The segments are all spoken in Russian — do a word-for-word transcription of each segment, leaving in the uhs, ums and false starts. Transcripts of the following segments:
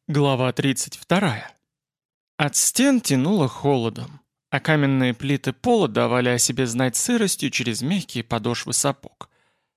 Глава тридцать вторая. От стен тянуло холодом, а каменные плиты пола давали о себе знать сыростью через мягкие подошвы сапог.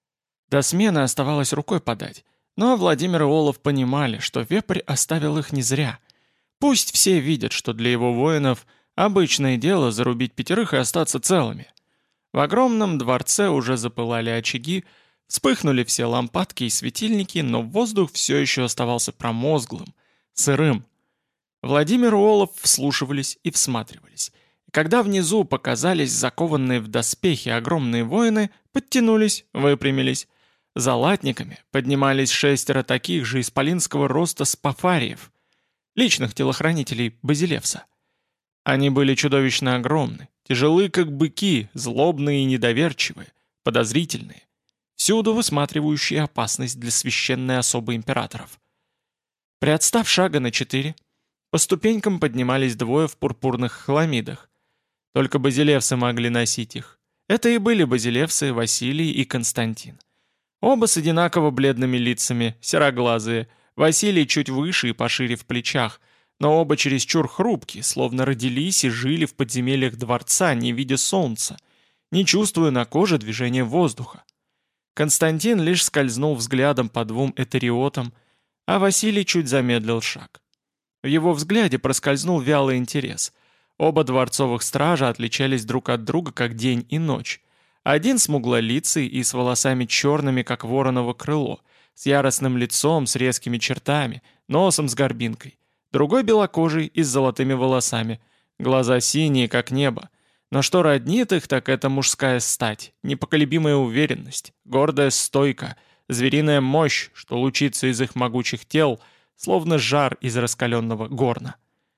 До смены оставалось рукой подать, но Владимир и Олов понимали, что вепрь оставил их не зря. Пусть все видят, что для его воинов обычное дело зарубить пятерых и остаться целыми. В огромном дворце уже запылали очаги, вспыхнули все лампадки и светильники, но воздух все еще оставался промозглым, сырым. Владимир и Олов вслушивались и всматривались. И когда внизу показались закованные в доспехи огромные воины, подтянулись, выпрямились. За латниками поднимались шестеро таких же исполинского роста спафариев, личных телохранителей Базилевса. Они были чудовищно огромны, тяжелы как быки, злобные и недоверчивые, подозрительные, всюду высматривающие опасность для священной особы императоров. Приотстав шага на четыре, по ступенькам поднимались двое в пурпурных хламидах. Только базилевсы могли носить их. Это и были базилевсы Василий и Константин. Оба с одинаково бледными лицами, сероглазые, Василий чуть выше и пошире в плечах, но оба чересчур хрупкие, словно родились и жили в подземельях дворца, не видя солнца, не чувствуя на коже движения воздуха. Константин лишь скользнул взглядом по двум этериотам, а Василий чуть замедлил шаг. В его взгляде проскользнул вялый интерес. Оба дворцовых стража отличались друг от друга, как день и ночь. Один смуглолицый и с волосами черными, как вороново крыло, с яростным лицом, с резкими чертами, носом с горбинкой. Другой белокожий и с золотыми волосами, глаза синие, как небо. Но что роднит их, так это мужская стать, непоколебимая уверенность, гордая стойка, звериная мощь, что лучится из их могучих тел, словно жар из раскаленного горна.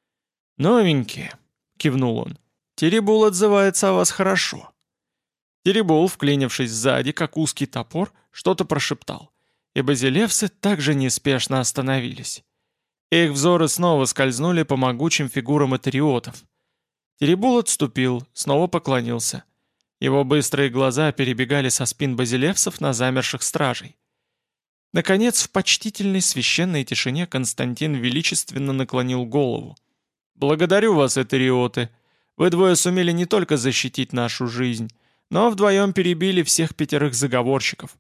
«Новенькие», — кивнул он, — «Теребул отзывается о вас хорошо». Теребул, вклинившись сзади, как узкий топор, что-то прошептал, и базилевсы также неспешно остановились. Их взоры снова скользнули по могучим фигурам этериотов. Теребул отступил, снова поклонился. Его быстрые глаза перебегали со спин базилевсов на замерших стражей. Наконец, в почтительной священной тишине Константин величественно наклонил голову. «Благодарю вас, этериоты. Вы двое сумели не только защитить нашу жизнь, но вдвоем перебили всех пятерых заговорщиков».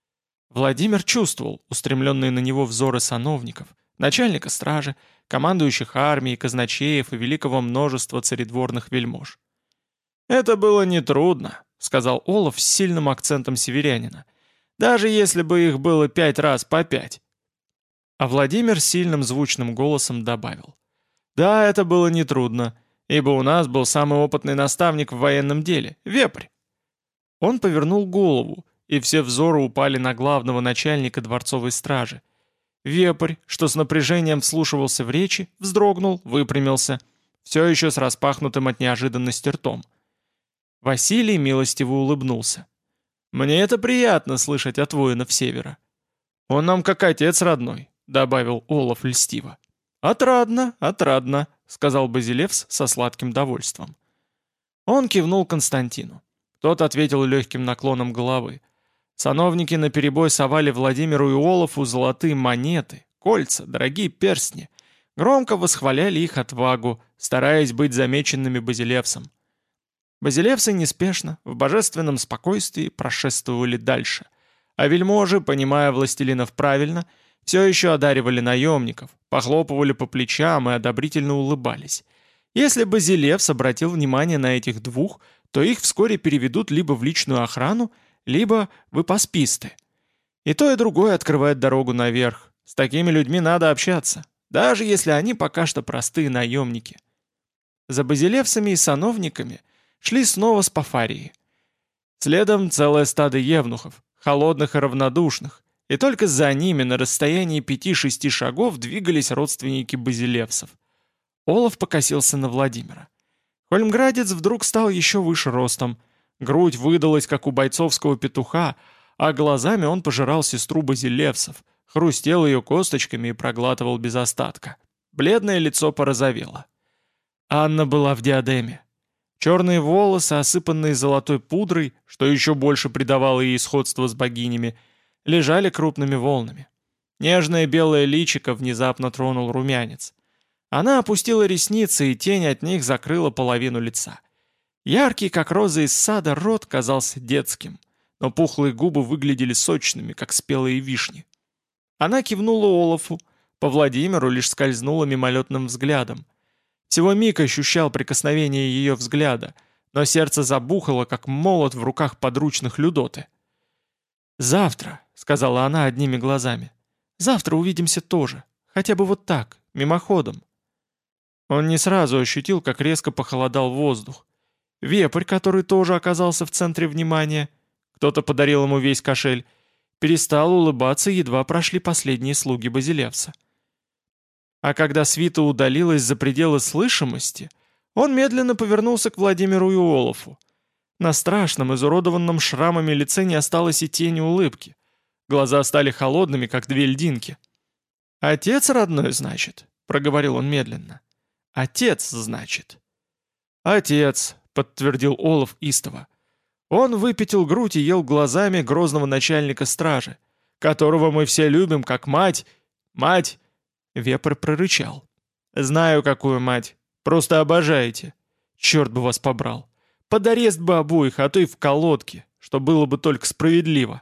Владимир чувствовал устремленные на него взоры сановников, начальника стражи, командующих армией, казначеев и великого множества царедворных вельмож. «Это было нетрудно», — сказал Олаф с сильным акцентом северянина, «даже если бы их было пять раз по пять». А Владимир сильным звучным голосом добавил: «Да, это было нетрудно, ибо у нас был самый опытный наставник в военном деле, Вепрь». Он повернул голову, и все взоры упали на главного начальника дворцовой стражи. Вепрь, что с напряжением вслушивался в речи, вздрогнул, выпрямился, все еще с распахнутым от неожиданности ртом. Василий милостиво улыбнулся. «Мне это приятно слышать от воинов Севера». «Он нам как отец родной», — добавил Олаф льстиво. «Отрадно, отрадно», — сказал Базилевс со сладким довольством. Он кивнул Константину. Тот ответил легким наклоном головы. Сановники наперебой совали Владимиру и Олафу золотые монеты, кольца, дорогие перстни. Громко восхваляли их отвагу, стараясь быть замеченными Базилевсом. Базилевсы неспешно, в божественном спокойствии прошествовали дальше, а вельможи, понимая властелинов правильно, все еще одаривали наемников, похлопывали по плечам и одобрительно улыбались. Если Базилевс обратил внимание на этих двух, то их вскоре переведут либо в личную охрану, либо в ипосписты. И то, и другое открывает дорогу наверх. С такими людьми надо общаться, даже если они пока что простые наемники. За базилевсами и сановниками шли снова спафарии. Следом целое стадо евнухов, холодных и равнодушных, и только за ними на расстоянии пяти-шести шагов двигались родственники базилевсов. Олаф покосился на Владимира. Хольмградец вдруг стал еще выше ростом, грудь выдалась, как у бойцовского петуха, а глазами он пожирал сестру базилевсов, хрустел ее косточками и проглатывал без остатка. Бледное лицо порозовело. Анна была в диадеме. Черные волосы, осыпанные золотой пудрой, что еще больше придавало ей сходство с богинями, лежали крупными волнами. Нежное белое личико внезапно тронул румянец. Она опустила ресницы, и тень от них закрыла половину лица. Яркий, как роза из сада, рот казался детским, но пухлые губы выглядели сочными, как спелые вишни. Она кивнула Олафу, по Владимиру лишь скользнула мимолетным взглядом. Всего миг ощущал прикосновение ее взгляда, но сердце забухало, как молот в руках подручных Людоты. «Завтра», — сказала она одними глазами, — «завтра увидимся тоже, хотя бы вот так, мимоходом». Он не сразу ощутил, как резко похолодал воздух. Вепрь, который тоже оказался в центре внимания, кто-то подарил ему весь кошель, перестал улыбаться, едва прошли последние слуги Базилевса. А когда свита удалилась за пределы слышимости, он медленно повернулся к Владимиру и Олафу. На страшном, изуродованном шрамами лице не осталось и тени улыбки. Глаза стали холодными, как две льдинки. «Отец родной, значит?» — проговорил он медленно. «Отец, значит?» «Отец», — подтвердил Олаф истово. Он выпятил грудь и ел глазами грозного начальника стражи, которого мы все любим как мать. Мать! Вепрь прорычал. «Знаю, какую мать. Просто обожаете. Черт бы вас побрал. Под арест бы обоих, а то и в колодке, что было бы только справедливо».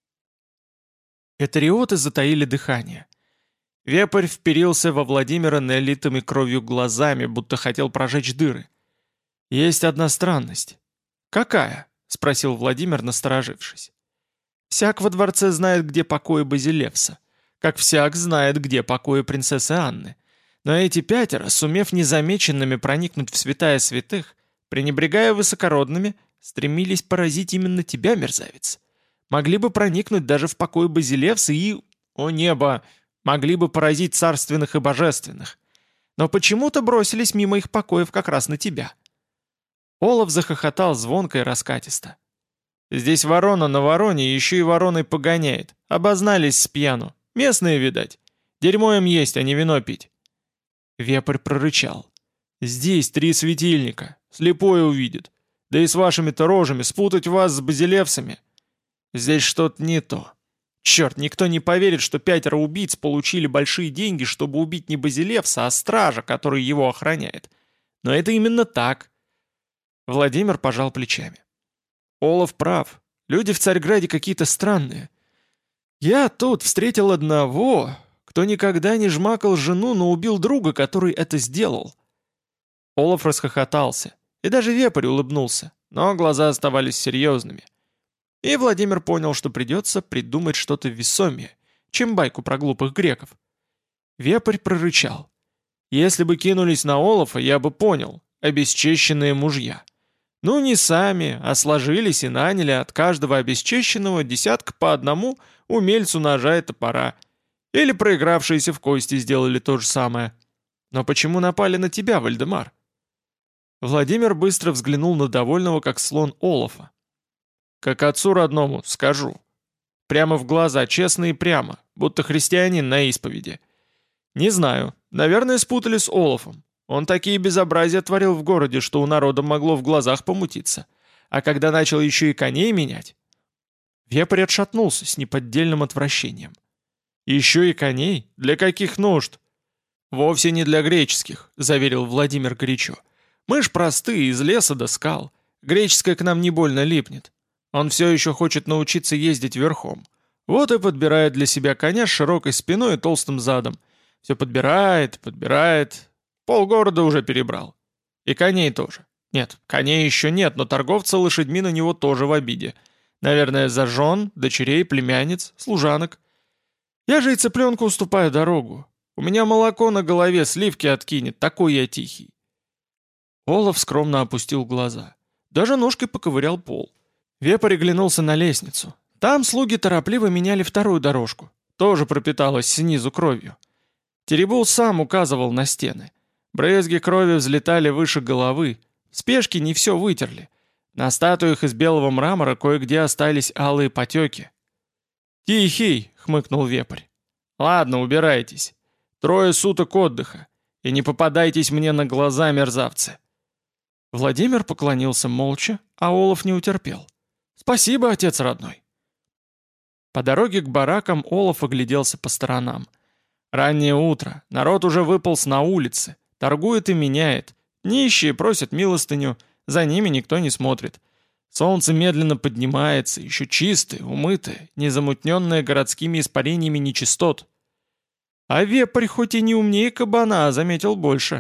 Этериоты затаили дыхание. Вепрь вперился во Владимира налитыми кровью глазами, будто хотел прожечь дыры. «Есть одна странность». «Какая?» — спросил Владимир, насторожившись. «Всяк во дворце знает, где покои Базилевса, как всяк знает, где покои принцессы Анны. Но эти пятеро, сумев незамеченными проникнуть в святая святых, пренебрегая высокородными, стремились поразить именно тебя, мерзавец. Могли бы проникнуть даже в покой Базилевса и, о небо, могли бы поразить царственных и божественных. Но почему-то бросились мимо их покоев как раз на тебя». Олаф захохотал звонко и раскатисто. «Здесь ворона на вороне еще и вороной погоняет. Обознались с пьяну. Местные, видать. Дерьмо им есть, а не вино пить». Вепрь прорычал. «Здесь три светильника. Слепое увидит. Да и с вашими-то рожами спутать вас с базилевсами. Здесь что-то не то. Черт, никто не поверит, что пятеро убийц получили большие деньги, чтобы убить не базилевса, а стража, который его охраняет. Но это именно так». Владимир пожал плечами. «Олаф прав. Люди в Царьграде какие-то странные. Я тут встретил одного, кто никогда не жмакал жену, но убил друга, который это сделал». Олаф расхохотался, и даже Вепрь улыбнулся, но глаза оставались серьезными. И Владимир понял, что придется придумать что-то весомее, чем байку про глупых греков. Вепрь прорычал. «Если бы кинулись на Олафа, я бы понял. Обесчещенные мужья. Ну, не сами, а сложились и наняли от каждого обесчещенного десятка по одному умельцу ножа и топора. Или проигравшиеся в кости сделали то же самое. Но почему напали на тебя, Вальдемар?» Владимир быстро взглянул на довольного, как слон, Олафа. «Как отцу родному, скажу. Прямо в глаза, честно и прямо, будто христианин на исповеди. Не знаю, наверное, спутали с Олафом. Он такие безобразия творил в городе, что у народа могло в глазах помутиться. А когда начал еще и коней менять...» Вепрь отшатнулся с неподдельным отвращением. «Еще и коней? Для каких нужд?» «Вовсе не для греческих», — заверил Владимир горячо. «Мы ж простые, из леса до скал. Греческое к нам не больно липнет. Он все еще хочет научиться ездить верхом. Вот и подбирает для себя коня с широкой спиной и толстым задом. Все подбирает, подбирает. Полгорода уже перебрал. И коней тоже. Нет, коней еще нет, но торговцы лошадьми на него тоже в обиде. Наверное, за жен, дочерей, племянниц, служанок. Я же и цыпленку уступаю дорогу. У меня молоко на голове сливки откинет, такой я тихий». Олаф скромно опустил глаза. Даже ножкой поковырял пол. Вепрь оглянулся на лестницу. Там слуги торопливо меняли вторую дорожку. Тоже пропиталась снизу кровью. Теребул сам указывал на стены. Брызги крови взлетали выше головы. В спешке не все вытерли. На статуях из белого мрамора кое-где остались алые потеки. «Тихий!» — хмыкнул Вепрь. «Ладно, убирайтесь. Трое суток отдыха. И не попадайтесь мне на глаза, мерзавцы!» Владимир поклонился молча, а Олаф не утерпел. «Спасибо, отец родной!» По дороге к баракам Олаф огляделся по сторонам. Раннее утро, народ уже выполз на улицы, торгует и меняет. Нищие просят милостыню, за ними никто не смотрит. Солнце медленно поднимается, еще чистое, умытое, незамутненное городскими испарениями нечистот. А вепрь хоть и не умнее кабана, а заметил больше.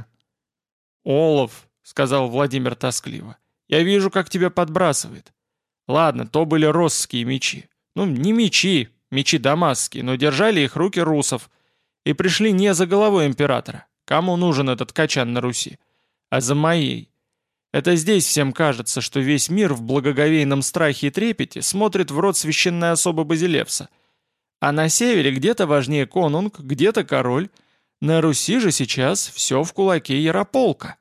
«Олаф», — сказал Владимир тоскливо, — «я вижу, как тебя подбрасывает. Ладно, то были росские мечи. Ну, не мечи, мечи дамасские, но держали их руки русов. И пришли не за головой императора. Кому нужен этот качан на Руси? А за моей. Это здесь всем кажется, что весь мир в благоговейном страхе и трепете смотрит в рот священной особы Базилевса. А на севере где-то важнее конунг, где-то король. На Руси же сейчас все в кулаке Ярополка».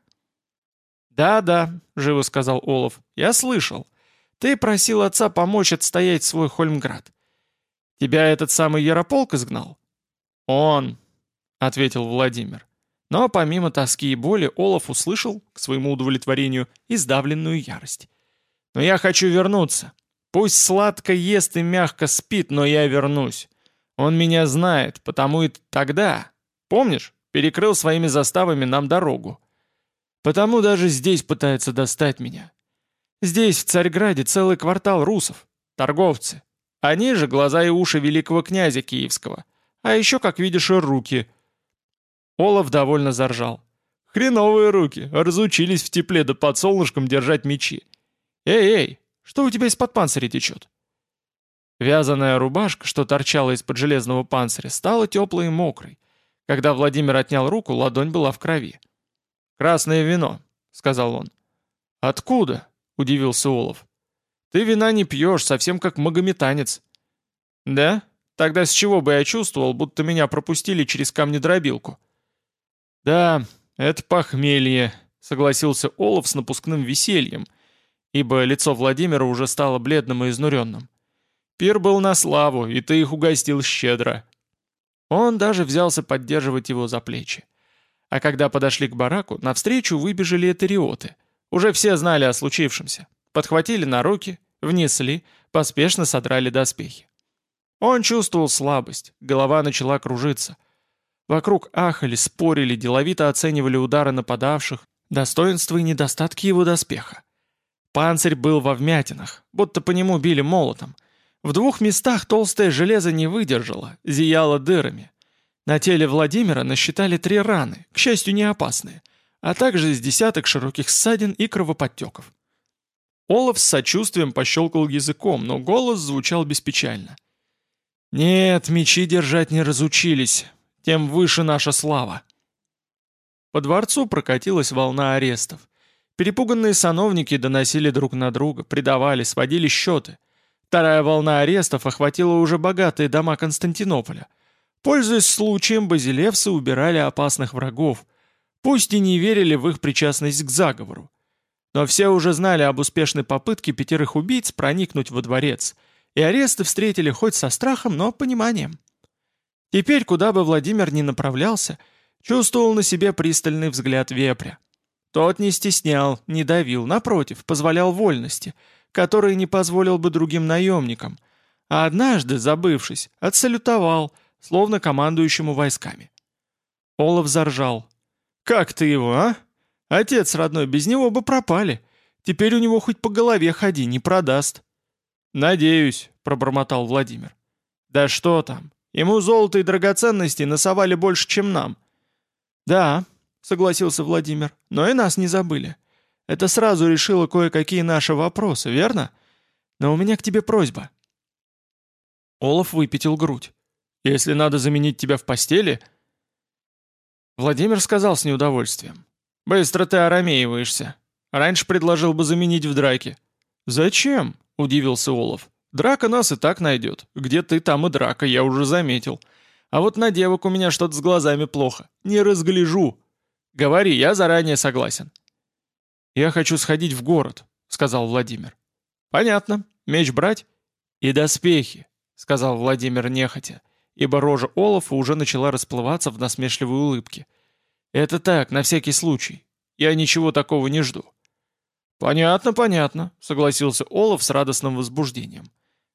«Да-да», — живо сказал Олаф, — «я слышал. Ты просил отца помочь отстоять свой Хольмград. Тебя этот самый Ярополк изгнал?» «Он», — ответил Владимир. Но помимо тоски и боли Олаф услышал, к своему удовлетворению, издавленную ярость. «Но я хочу вернуться. Пусть сладко ест и мягко спит, но я вернусь. Он меня знает, потому и тогда, помнишь, перекрыл своими заставами нам дорогу. Потому даже здесь пытается достать меня. Здесь, в Царьграде, целый квартал русов, торговцы. Они же глаза и уши великого князя киевского. А еще, как видишь, и руки». Олаф довольно заржал. «Хреновые руки, разучились в тепле да под солнышком держать мечи. Эй-эй, что у тебя из-под панциря течет?» Вязаная рубашка, что торчала из-под железного панциря, стала теплой и мокрой. Когда Владимир отнял руку, ладонь была в крови. «Красное вино», — сказал он. «Откуда?» — удивился Олаф. «Ты вина не пьешь, совсем как магометанец». «Да? Тогда с чего бы я чувствовал, будто меня пропустили через камнедробилку?» «Да, это похмелье», — согласился Олаф с напускным весельем, ибо лицо Владимира уже стало бледным и изнуренным. «Пир был на славу, и ты их угостил щедро». Он даже взялся поддерживать его за плечи. А когда подошли к бараку, навстречу выбежали этериоты. Уже все знали о случившемся. Подхватили на руки, внесли, поспешно содрали доспехи. Он чувствовал слабость, голова начала кружиться. Вокруг ахали, спорили, деловито оценивали удары нападавших, достоинства и недостатки его доспеха. Панцирь был во вмятинах, будто по нему били молотом. В двух местах толстое железо не выдержало, зияло дырами. На теле Владимира насчитали три раны, к счастью, не опасные, а также с десяток широких ссадин и кровоподтеков. Олаф с сочувствием пощелкал языком, но голос звучал беспечально. «Нет, мечи держать не разучились, тем выше наша слава». По дворцу прокатилась волна арестов. Перепуганные сановники доносили друг на друга, предавали, сводили счеты. Вторая волна арестов охватила уже богатые дома Константинополя. Пользуясь случаем, базилевсы убирали опасных врагов, пусть и не верили в их причастность к заговору. Но все уже знали об успешной попытке пятерых убийц проникнуть во дворец, и аресты встретили хоть со страхом, но пониманием. Теперь, куда бы Владимир ни направлялся, чувствовал на себе пристальный взгляд вепря. Тот не стеснял, не давил, напротив, позволял вольности, которые не позволил бы другим наемникам, а однажды, забывшись, отсалютовал, словно командующему войсками. Олаф заржал. «Как ты его, а? Отец родной, без него бы пропали. Теперь у него хоть по голове ходи, не продаст». «Надеюсь», — пробормотал Владимир. «Да что там, ему золото и драгоценности насовали больше, чем нам». «Да», — согласился Владимир, — «но и нас не забыли. Это сразу решило кое-какие наши вопросы, верно? Но у меня к тебе просьба». Олаф выпятил грудь. «Если надо заменить тебя в постели...» Владимир сказал с неудовольствием. «Быстро ты арамеиваешься. Раньше предложил бы заменить в драке». «Зачем?» — удивился Олаф. «Драка нас и так найдет. Где ты, там и драка, я уже заметил. А вот на девок у меня что-то с глазами плохо. Не разгляжу. Говори, я заранее согласен». «Я хочу сходить в город», — сказал Владимир. «Понятно. Меч брать?» «И доспехи», — сказал Владимир нехотя, ибо рожа Олафа уже начала расплываться в насмешливой улыбке. «Это так, на всякий случай. Я ничего такого не жду». «Понятно, понятно», — согласился Олаф с радостным возбуждением.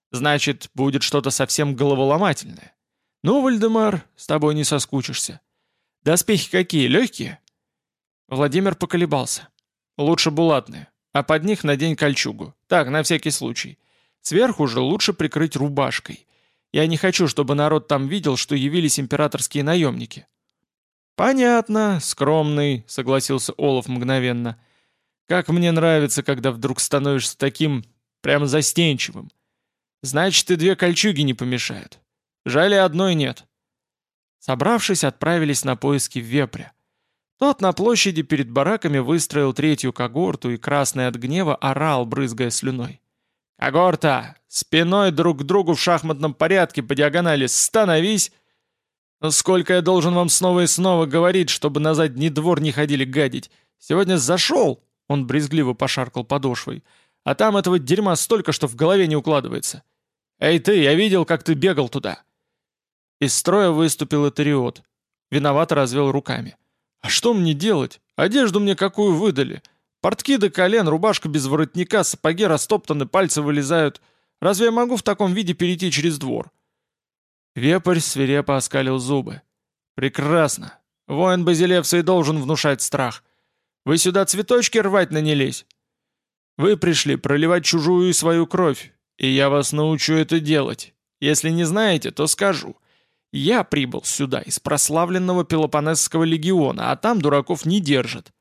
Значит, будет что-то совсем головоломательное. Ну, Вальдемар, с тобой не соскучишься. Доспехи какие, легкие?» Владимир поколебался. «Лучше булатные, а под них надень кольчугу. Так, на всякий случай. Сверху же лучше прикрыть рубашкой. Я не хочу, чтобы народ там видел, что явились императорские наемники». «Понятно, скромный», — согласился Олаф мгновенно. «Как мне нравится, когда вдруг становишься таким прямо застенчивым. Значит, и две кольчуги не помешают. Жаль, и одной нет». Собравшись, отправились на поиски вепря. Тот на площади перед бараками выстроил третью когорту и, красный от гнева, орал, брызгая слюной. «Когорта! Спиной друг к другу в шахматном порядке по диагонали становись! Ну сколько я должен вам снова и снова говорить, чтобы на задний двор не ходили гадить? Сегодня зашел!» — он брезгливо пошаркал подошвой. «А там этого дерьма столько, что в голове не укладывается. Эй ты, я видел, как ты бегал туда!» Из строя выступил Этериот. Виновато развел руками. «А что мне делать? Одежду мне какую выдали? Портки до колен, рубашка без воротника, сапоги растоптаны, пальцы вылезают. Разве я могу в таком виде перейти через двор?» Вепрь свирепо оскалил зубы. «Прекрасно. Воин Базилевса и должен внушать страх. Вы сюда цветочки рвать нанялись? Вы пришли проливать чужую и свою кровь, и я вас научу это делать. Если не знаете, то скажу. Я прибыл сюда из прославленного Пелопоннесского легиона, а там дураков не держат».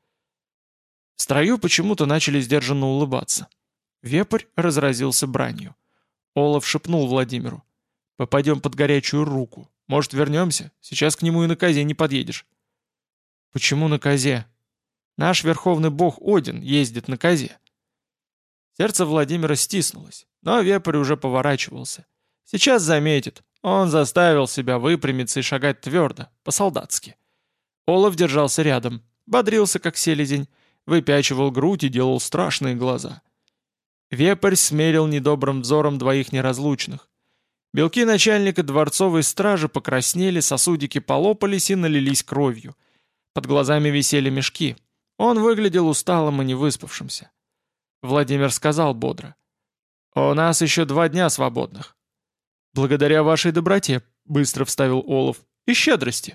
В строю почему-то начали сдержанно улыбаться. Вепрь разразился бранью. Олаф шепнул Владимиру. «Попадем под горячую руку. Может, вернемся? Сейчас к нему и на козе не подъедешь». «Почему на козе?» «Наш верховный бог Один ездит на козе». Сердце Владимира стиснулось, но вепрь уже поворачивался. Сейчас заметит. Он заставил себя выпрямиться и шагать твердо, по-солдатски. Олаф держался рядом, бодрился, как селезень, выпячивал грудь и делал страшные глаза. Вепрь смерил недобрым взором двоих неразлучных. Белки начальника дворцовой стражи покраснели, сосудики полопались и налились кровью. Под глазами висели мешки. Он выглядел усталым и невыспавшимся. Владимир сказал бодро. «У нас еще два дня свободных». «Благодаря вашей доброте», — быстро вставил Олаф, — «и щедрости».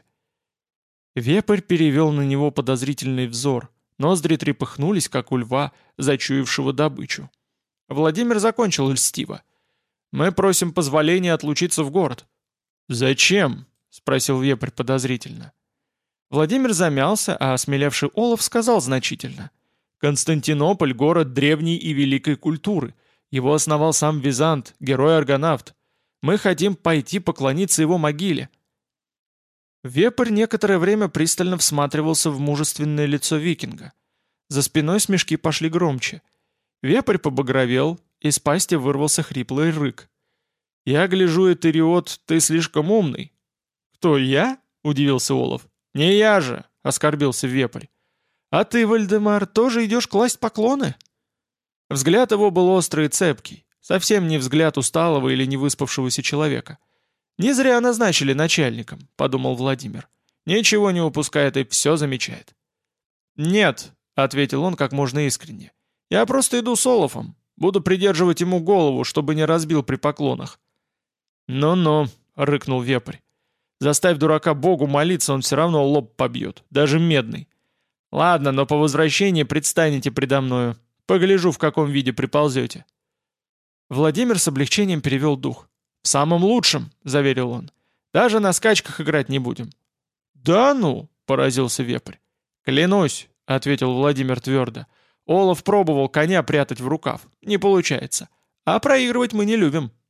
Вепрь перевел на него подозрительный взор. Ноздри трепыхнулись, как у льва, зачуявшего добычу. Владимир закончил льстиво. «Мы просим позволения отлучиться в город». «Зачем?» — спросил вепрь подозрительно. Владимир замялся, а осмелевший Олаф сказал значительно. «Константинополь — город древней и великой культуры. Его основал сам Визант, герой-аргонавт. Мы хотим пойти поклониться его могиле». Вепрь некоторое время пристально всматривался в мужественное лицо викинга. За спиной смешки пошли громче. Вепрь побагровел, из пасти вырвался хриплый рык. «Я гляжу, Этериот, ты слишком умный». «Кто, я?» — удивился Олаф. «Не я же!» — оскорбился вепрь. «А ты, Вальдемар, тоже идешь класть поклоны?» Взгляд его был острый и цепкий, совсем не взгляд усталого или невыспавшегося человека. «Не зря назначили начальником», — подумал Владимир. «Ничего не упускает и все замечает». «Нет», — ответил он как можно искренне. «Я просто иду с Олафом. Буду придерживать ему голову, чтобы не разбил при поклонах». «Ну-ну», — рыкнул вепрь. «Заставь дурака Богу молиться, он все равно лоб побьет, даже медный. Ладно, но по возвращении предстанете предо мною. Погляжу, в каком виде приползете». Владимир с облегчением перевел дух. «В самом лучшем», — заверил он. «Даже на скачках играть не будем». «Да ну!» — поразился вепрь. «Клянусь», — ответил Владимир твердо. «Олаф пробовал коня прятать в рукав. Не получается. А проигрывать мы не любим».